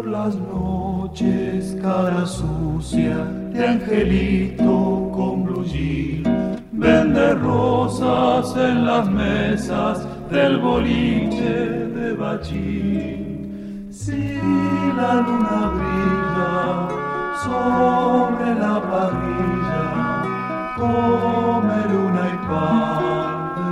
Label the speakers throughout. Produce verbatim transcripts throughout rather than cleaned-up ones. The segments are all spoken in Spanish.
Speaker 1: las noches, cara sucia de angelito con blue jean, vende rosas en las mesas del boliche de bachín. Si la luna brilla sobre la parrilla, come luna y pan de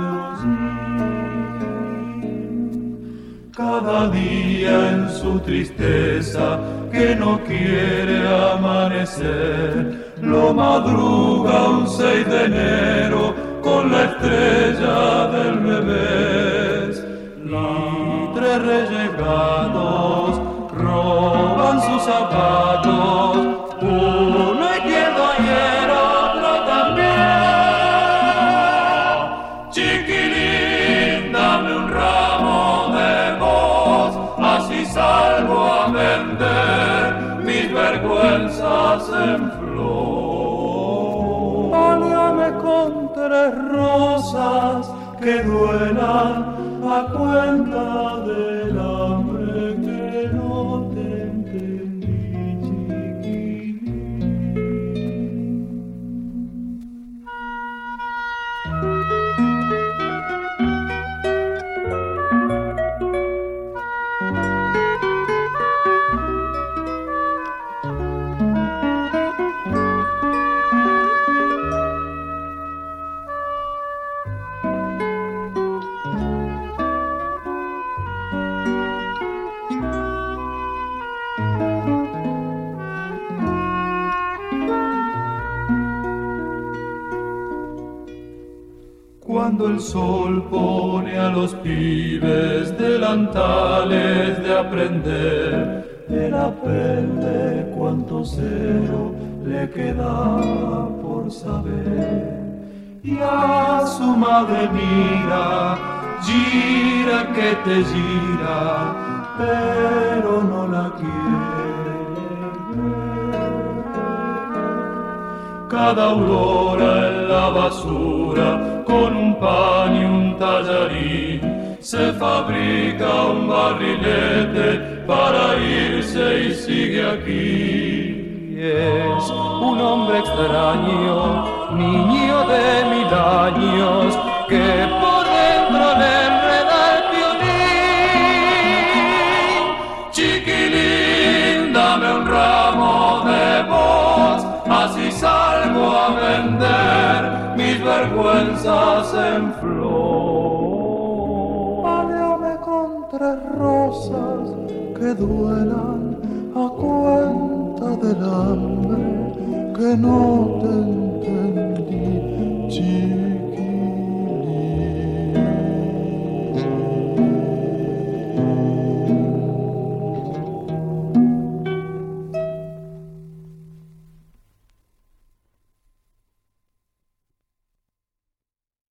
Speaker 1: hollín. Cada día en su tristeza que no quiere amanecer, lo madruga un seis de enero con la estrella del revés. Y tres reyes gatos roban sus zapatos, uno izquierdo y el otro también. Chiquilín, dame un ramo de voz, así salgo a vender mis vergüenzas en flor. Páliame con tres rosas que duelan a cuenta del hambre que no te entendí, chiquilín. Cuando el sol pone a los pibes delantales de aprender, él aprende cuánto cero le queda por saber. Y a su madre mira, gira que te gira, pero no la quiere ver. Cada aurora en la basura, con un pan y un tallarín, se fabrica un barrilete para irse y sigue aquí. Y es un hombre extraño, niño de mil años, que por dentro le enreda el violín. Chiquilín, dame un ramo de voz, así salgo a vender mis vergüenzas en flor. Páleame con tres rosas que duelan a cuenta del hambre que no te entendí, chico.